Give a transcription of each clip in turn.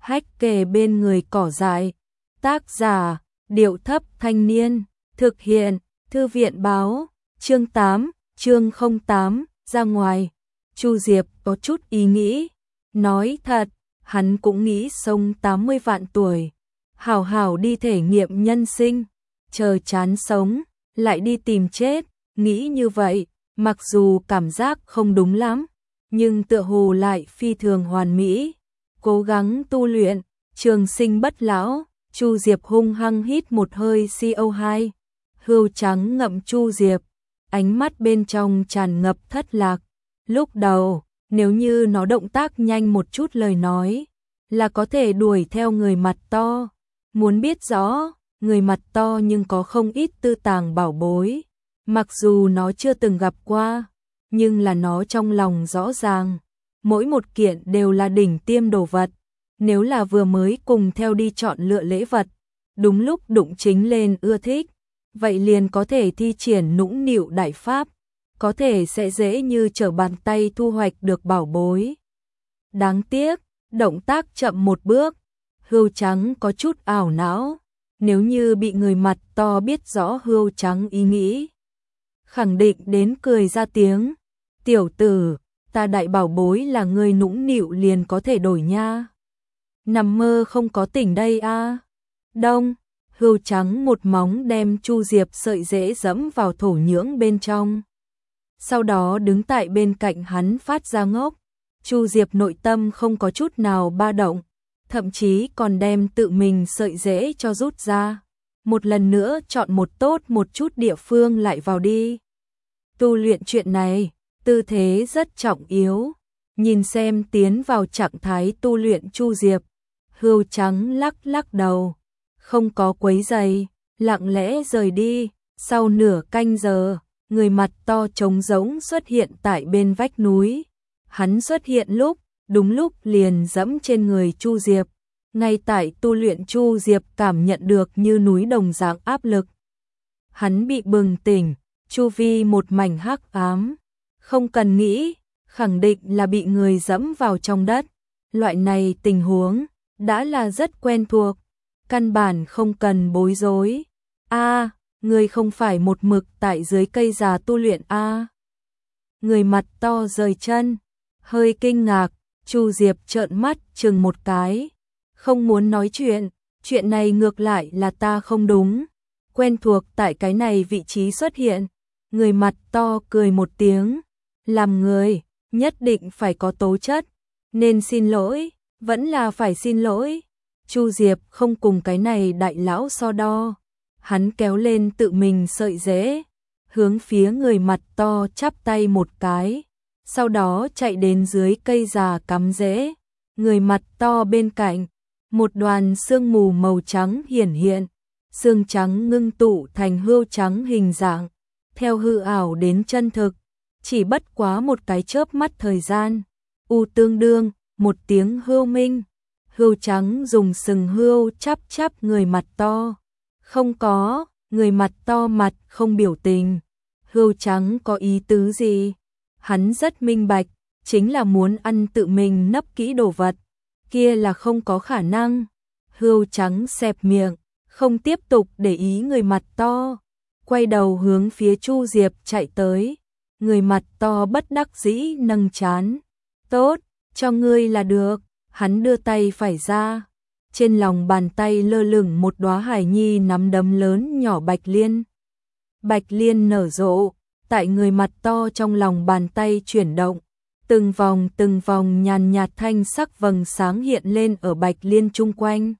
hách kề bên người cỏ dại. Tác giả, Điệu Thấp Thanh Niên. Thực hiện, Thư viện Báo. Chương 8, chương 08, ra ngoài. Chu Diệp có chút ý nghĩ. Nói thật, hắn cũng nghĩ sống 80 vạn tuổi. Hảo hảo đi thể nghiệm nhân sinh. Chờ chán sống, lại đi tìm chết. Nghĩ như vậy, mặc dù cảm giác không đúng lắm, nhưng tựa hồ lại phi thường hoàn mỹ. Cố gắng tu luyện, trường sinh bất lão. Chu Diệp hung hăng hít một hơi CO2. Hươu trắng ngậm Chu Diệp, ánh mắt bên trong tràn ngập thất lạc. Lúc đầu, nếu như nó động tác nhanh một chút lời nói, là có thể đuổi theo người mặt to. Muốn biết rõ, người mặt to nhưng có không ít tư tàng bảo bối. Mặc dù nó chưa từng gặp qua, nhưng là nó trong lòng rõ ràng. Mỗi một kiện đều là đỉnh tiêm đồ vật. Nếu là vừa mới cùng theo đi chọn lựa lễ vật, đúng lúc đụng chính lên ưa thích, vậy liền có thể thi triển nũng nịu đại pháp, có thể sẽ dễ như trở bàn tay thu hoạch được bảo bối. Đáng tiếc, động tác chậm một bước, hươu trắng có chút ảo não. Nếu như bị người mặt to biết rõ hươu trắng ý nghĩ, khẳng định đến cười ra tiếng. Tiểu tử, ta đại bảo bối là người nũng nịu liền có thể đổi nha. Nằm mơ không có tỉnh đây a. Đông, hươu trắng một móng đem Chu Diệp sợi rễ dẫm vào thổ nhưỡng bên trong. Sau đó đứng tại bên cạnh hắn phát ra ngốc. Chu Diệp nội tâm không có chút nào ba động, thậm chí còn đem tự mình sợi rễ cho rút ra. Một lần nữa chọn một tốt một chút địa phương lại vào đi. Tu luyện chuyện này, tư thế rất trọng yếu. Nhìn xem tiến vào trạng thái tu luyện Chu Diệp, hươu trắng lắc lắc đầu, không có quấy giày, lặng lẽ rời đi. Sau nửa canh giờ, người mặt to trống rỗng xuất hiện tại bên vách núi. Hắn xuất hiện đúng lúc liền dẫm trên người Chu Diệp. Ngay tại tu luyện Chu Diệp cảm nhận được như núi đồng dạng áp lực. Hắn bị bừng tỉnh, chu vi một mảnh hắc ám. Không cần nghĩ, khẳng định là bị người dẫm vào trong đất. Loại này tình huống đã là rất quen thuộc, căn bản không cần bối rối. A, người không phải một mực tại dưới cây già tu luyện a? Người mặt to rời chân, hơi kinh ngạc. Chu Diệp trợn mắt chừng một cái, không muốn nói chuyện này ngược lại là ta không đúng, quen thuộc tại cái này vị trí xuất hiện. Người mặt to cười một tiếng, làm người nhất định phải có tố chất, nên xin lỗi, vẫn là phải xin lỗi. Chu Diệp không cùng cái này đại lão so đo, hắn kéo lên tự mình sợi rễ, hướng phía người mặt to chắp tay một cái, sau đó chạy đến dưới cây già cắm rễ. Người mặt to bên cạnh, một đoàn sương mù màu trắng hiển hiện, sương trắng ngưng tụ thành hươu trắng hình dạng, theo hư ảo đến chân thực, chỉ bất quá một cái chớp mắt thời gian. U tương đương, một tiếng hươu minh, hươu trắng dùng sừng hươu chắp người mặt to. Không có, người mặt to mặt không biểu tình. Hươu trắng có ý tứ gì? Hắn rất minh bạch, chính là muốn ăn tự mình nấp kỹ đồ vật. Kia là không có khả năng. Hươu trắng xẹp miệng, không tiếp tục để ý người mặt to, quay đầu hướng phía Chu Diệp chạy tới. Người mặt to bất đắc dĩ nâng trán. Tốt, cho ngươi là được. Hắn đưa tay phải ra, trên lòng bàn tay lơ lửng một đóa hải nhi nắm đấm lớn nhỏ bạch liên. Bạch liên nở rộ, tại người mặt to trong lòng bàn tay chuyển động. Từng vòng nhàn nhạt thanh sắc vầng sáng hiện lên ở bạch liên chung quanh.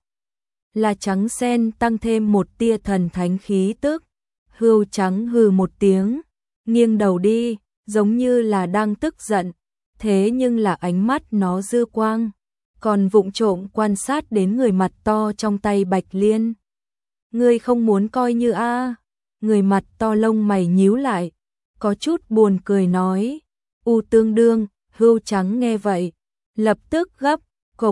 Là trắng sen tăng thêm một tia thần thánh khí tức. Hươu trắng hừ một tiếng, nghiêng đầu đi, giống như là đang tức giận. Thế nhưng là ánh mắt nó dư quang, còn vụng trộm quan sát đến người mặt to trong tay bạch liên. Ngươi không muốn coi như a? Người mặt to lông mày nhíu lại, có chút buồn cười nói. U tương đương. Hươu trắng nghe vậy, lập tức gấp,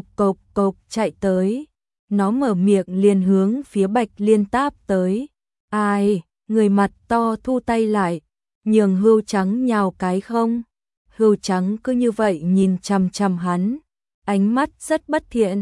cộc chạy tới. Nó mở miệng liền hướng phía bạch liên táp tới. Ai? Người mặt to thu tay lại, nhường hươu trắng nhào cái không. Hươu trắng cứ như vậy nhìn chằm chằm hắn, ánh mắt rất bất thiện.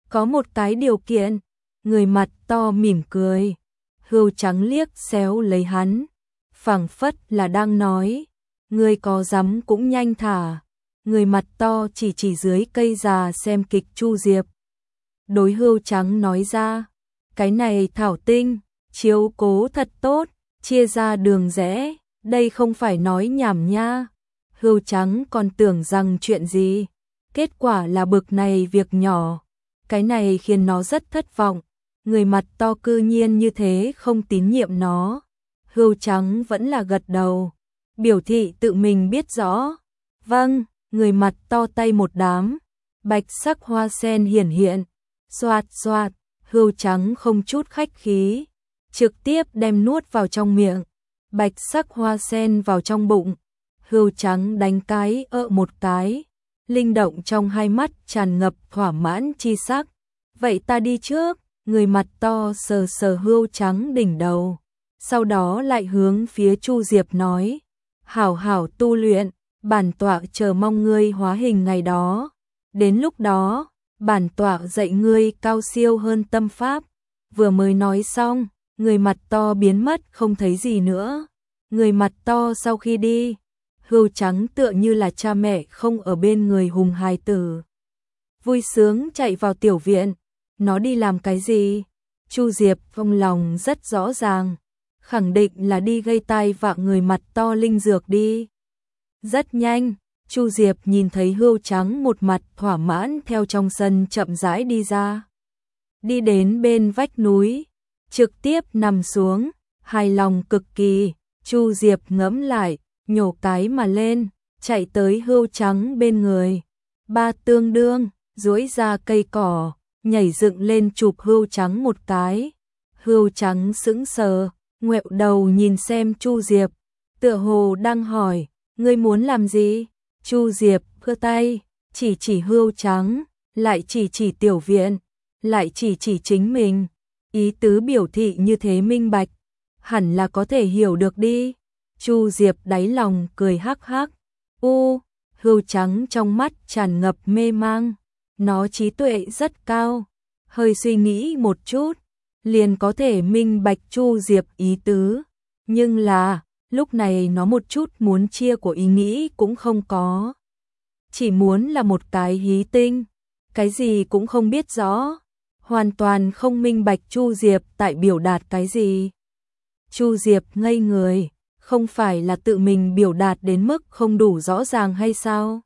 có một cái điều kiện. Người mặt to mỉm cười. Hươu trắng liếc xéo lấy hắn, phảng phất là đang nói, ngươi có dám cũng nhanh thả. Người mặt to chỉ dưới cây già xem kịch Chu Diệp. Đối hươu trắng nói ra, cái này thảo tinh, chiếu cố thật tốt, chia ra đường rẽ, đây không phải nói nhảm nha. Hươu trắng còn tưởng rằng chuyện gì, kết quả là bực này việc nhỏ. Cái này khiến nó rất thất vọng, người mặt to cư nhiên như thế không tín nhiệm nó. Hươu trắng vẫn là gật đầu, biểu thị tự mình biết rõ. Vâng, người mặt to tay một đám, bạch sắc hoa sen hiển hiện, xoạt xoạt, hươu trắng không chút khách khí, trực tiếp đem nuốt vào trong miệng, bạch sắc hoa sen vào trong bụng. Hươu trắng đánh cái một cái, linh động trong hai mắt tràn ngập thỏa mãn chi sắc. Vậy ta đi trước. Người mặt to sờ sờ hươu trắng đỉnh đầu, sau đó lại hướng phía Chu Diệp nói, hảo hảo tu luyện, bản tọa chờ mong ngươi hóa hình ngày đó. Đến lúc đó, bản tọa dạy ngươi cao siêu hơn tâm pháp. Vừa mới nói xong, người mặt to biến mất không thấy gì nữa. Người mặt to sau khi đi, hươu trắng tựa như là cha mẹ không ở bên người hùng hài tử, vui sướng chạy vào tiểu viện. Nó đi làm cái gì? Chu Diệp trong lòng rất rõ ràng, khẳng định là đi gây tai vạ người mặt to linh dược đi. Rất nhanh, Chu Diệp nhìn thấy hươu trắng một mặt thỏa mãn theo trong sân chậm rãi đi ra. Đi đến bên vách núi, trực tiếp nằm xuống, hài lòng cực kỳ. Chu Diệp ngẫm lại, nhổ cái mà lên, chạy tới hươu trắng bên người. Ba tương đương, duỗi ra cây cỏ, nhảy dựng lên chụp hươu trắng một cái. Hươu trắng sững sờ, ngoẹo đầu nhìn xem Chu Diệp, tựa hồ đang hỏi, ngươi muốn làm gì? Chu Diệp giơ tay, chỉ hươu trắng, lại chỉ tiểu viện, lại chỉ chính mình. Ý tứ biểu thị như thế minh bạch, hẳn là có thể hiểu được đi. Chu Diệp đáy lòng cười hắc hắc. Hươu trắng trong mắt tràn ngập mê mang. Nó trí tuệ rất cao, hơi suy nghĩ một chút, liền có thể minh bạch Chu Diệp ý tứ. Nhưng là, lúc này nó một chút muốn chia của ý nghĩ cũng không có. Chỉ muốn là một cái hí tinh, cái gì cũng không biết rõ, hoàn toàn không minh bạch Chu Diệp tại biểu đạt cái gì. Chu Diệp ngây người, không phải là tự mình biểu đạt đến mức không đủ rõ ràng hay sao?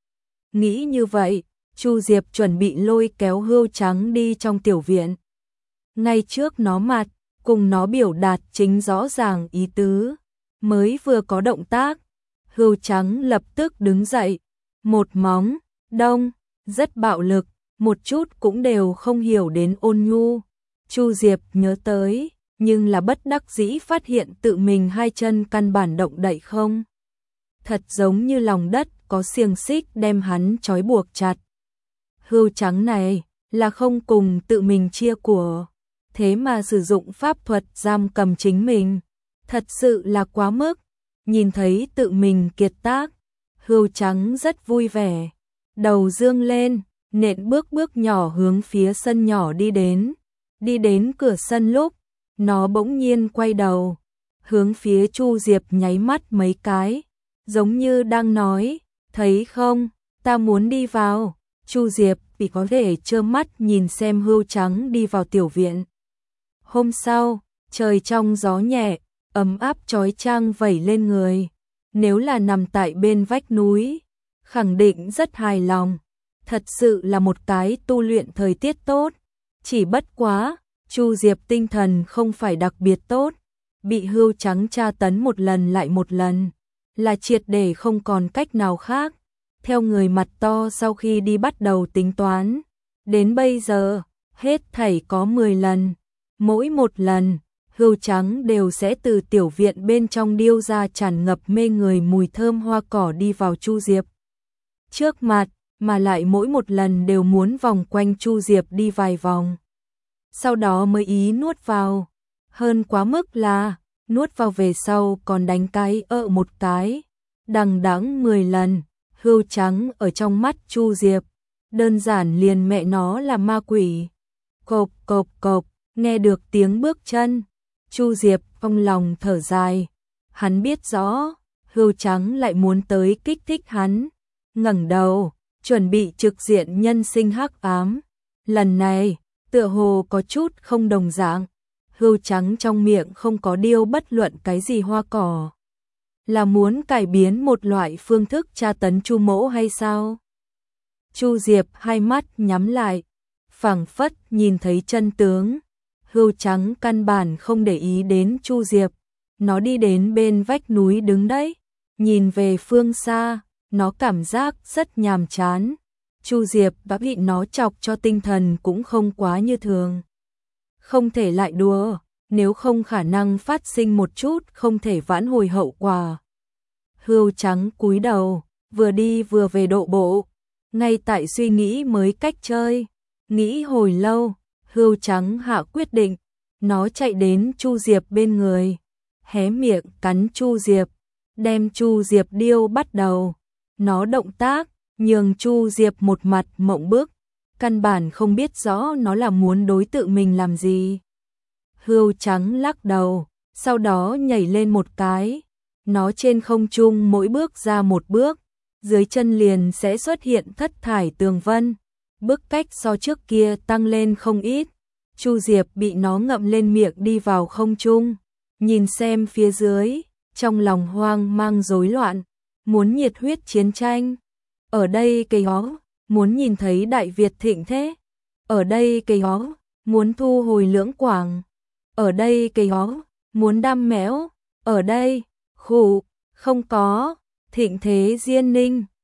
Nghĩ như vậy, Chu Diệp chuẩn bị lôi kéo hươu trắng đi trong tiểu viện. Ngay trước nó mặt, cùng nó biểu đạt chính rõ ràng ý tứ. Mới vừa có động tác, hươu trắng lập tức đứng dậy. Một móng, đông, rất bạo lực, một chút cũng đều không hiểu đến ôn nhu. Chu Diệp nhớ tới, nhưng là bất đắc dĩ phát hiện tự mình hai chân căn bản động đậy không. Thật giống như lòng đất có xiềng xích đem hắn trói buộc chặt. Hươu trắng này là không cùng tự mình chia của, thế mà sử dụng pháp thuật giam cầm chính mình, thật sự là quá mức. Nhìn thấy tự mình kiệt tác, hươu trắng rất vui vẻ, đầu dương lên, nện bước nhỏ hướng phía sân nhỏ đi đến. Đi đến cửa sân lúc, nó bỗng nhiên quay đầu, hướng phía Chu Diệp nháy mắt mấy cái, giống như đang nói, thấy không, ta muốn đi vào. Chu Diệp chỉ có thể trơ mắt nhìn xem hươu trắng đi vào tiểu viện. Hôm sau, trời trong gió nhẹ, ấm áp chói chang vẩy lên người. Nếu là nằm tại bên vách núi, khẳng định rất hài lòng. Thật sự là một cái tu luyện thời tiết tốt. Chỉ bất quá, Chu Diệp tinh thần không phải đặc biệt tốt. Bị hươu trắng tra tấn một lần lại một lần, là triệt để không còn cách nào khác. Theo người mặt to sau khi đi bắt đầu tính toán, đến bây giờ, hết thảy có 10 lần. Mỗi một lần, hươu trắng đều sẽ từ tiểu viện bên trong điêu ra tràn ngập mê người mùi thơm hoa cỏ đi vào Chu Diệp trước mặt, mà lại mỗi một lần đều muốn vòng quanh Chu Diệp đi vài vòng. Sau đó mới ý nuốt vào. Hơn quá mức là, nuốt vào về sau còn đánh cái một cái. Đằng đẵng 10 lần. Hươu trắng ở trong mắt Chu Diệp đơn giản liền mẹ nó là ma quỷ. Cộp cộp cộp, nghe được tiếng bước chân, Chu Diệp trong lòng thở dài, hắn biết rõ, Hươu Trắng lại muốn tới kích thích hắn, ngẩng đầu, chuẩn bị trực diện nhân sinh hắc ám. Lần này, tựa hồ có chút không đồng dạng, Hươu Trắng trong miệng không có điêu bất luận cái gì hoa cỏ. Là muốn cải biến một loại phương thức tra tấn Chu Mỗ hay sao? Chu Diệp hai mắt nhắm lại, phảng phất nhìn thấy chân tướng. Hươu Trắng căn bản không để ý đến Chu Diệp, nó đi đến bên vách núi đứng đấy, nhìn về phương xa, nó cảm giác rất nhàm chán. Chu Diệp đã bị nó chọc cho tinh thần cũng không quá như thường. Không thể lại đùa, nếu không khả năng phát sinh một chút không thể vãn hồi hậu quả. Hươu Trắng cúi đầu, vừa đi vừa về độ bộ, ngay tại suy nghĩ mới cách chơi. Nghĩ hồi lâu, Hươu Trắng hạ quyết định, nó chạy đến Chu Diệp bên người, hé miệng cắn Chu Diệp, đem Chu Diệp điêu bắt đầu. Nó động tác, nhường Chu Diệp một mặt mộng bức, căn bản không biết rõ nó là muốn đối tự mình làm gì. Hươu Trắng lắc đầu, sau đó nhảy lên một cái, nó trên không trung mỗi bước ra một bước, dưới chân liền sẽ xuất hiện thất thải tường vân, bước cách so trước kia tăng lên không ít. Chu Diệp bị nó ngậm lên miệng đi vào không trung, nhìn xem phía dưới, trong lòng hoang mang rối loạn, muốn nhiệt huyết chiến tranh. Ở đây cây ó, muốn nhìn thấy Đại Việt thịnh thế. Ở đây cây ó, muốn thu hồi Lưỡng Quảng. Ở đây cây ó, muốn đam mẽo. Ở đây, khụ, không có, thịnh thế Diên Ninh.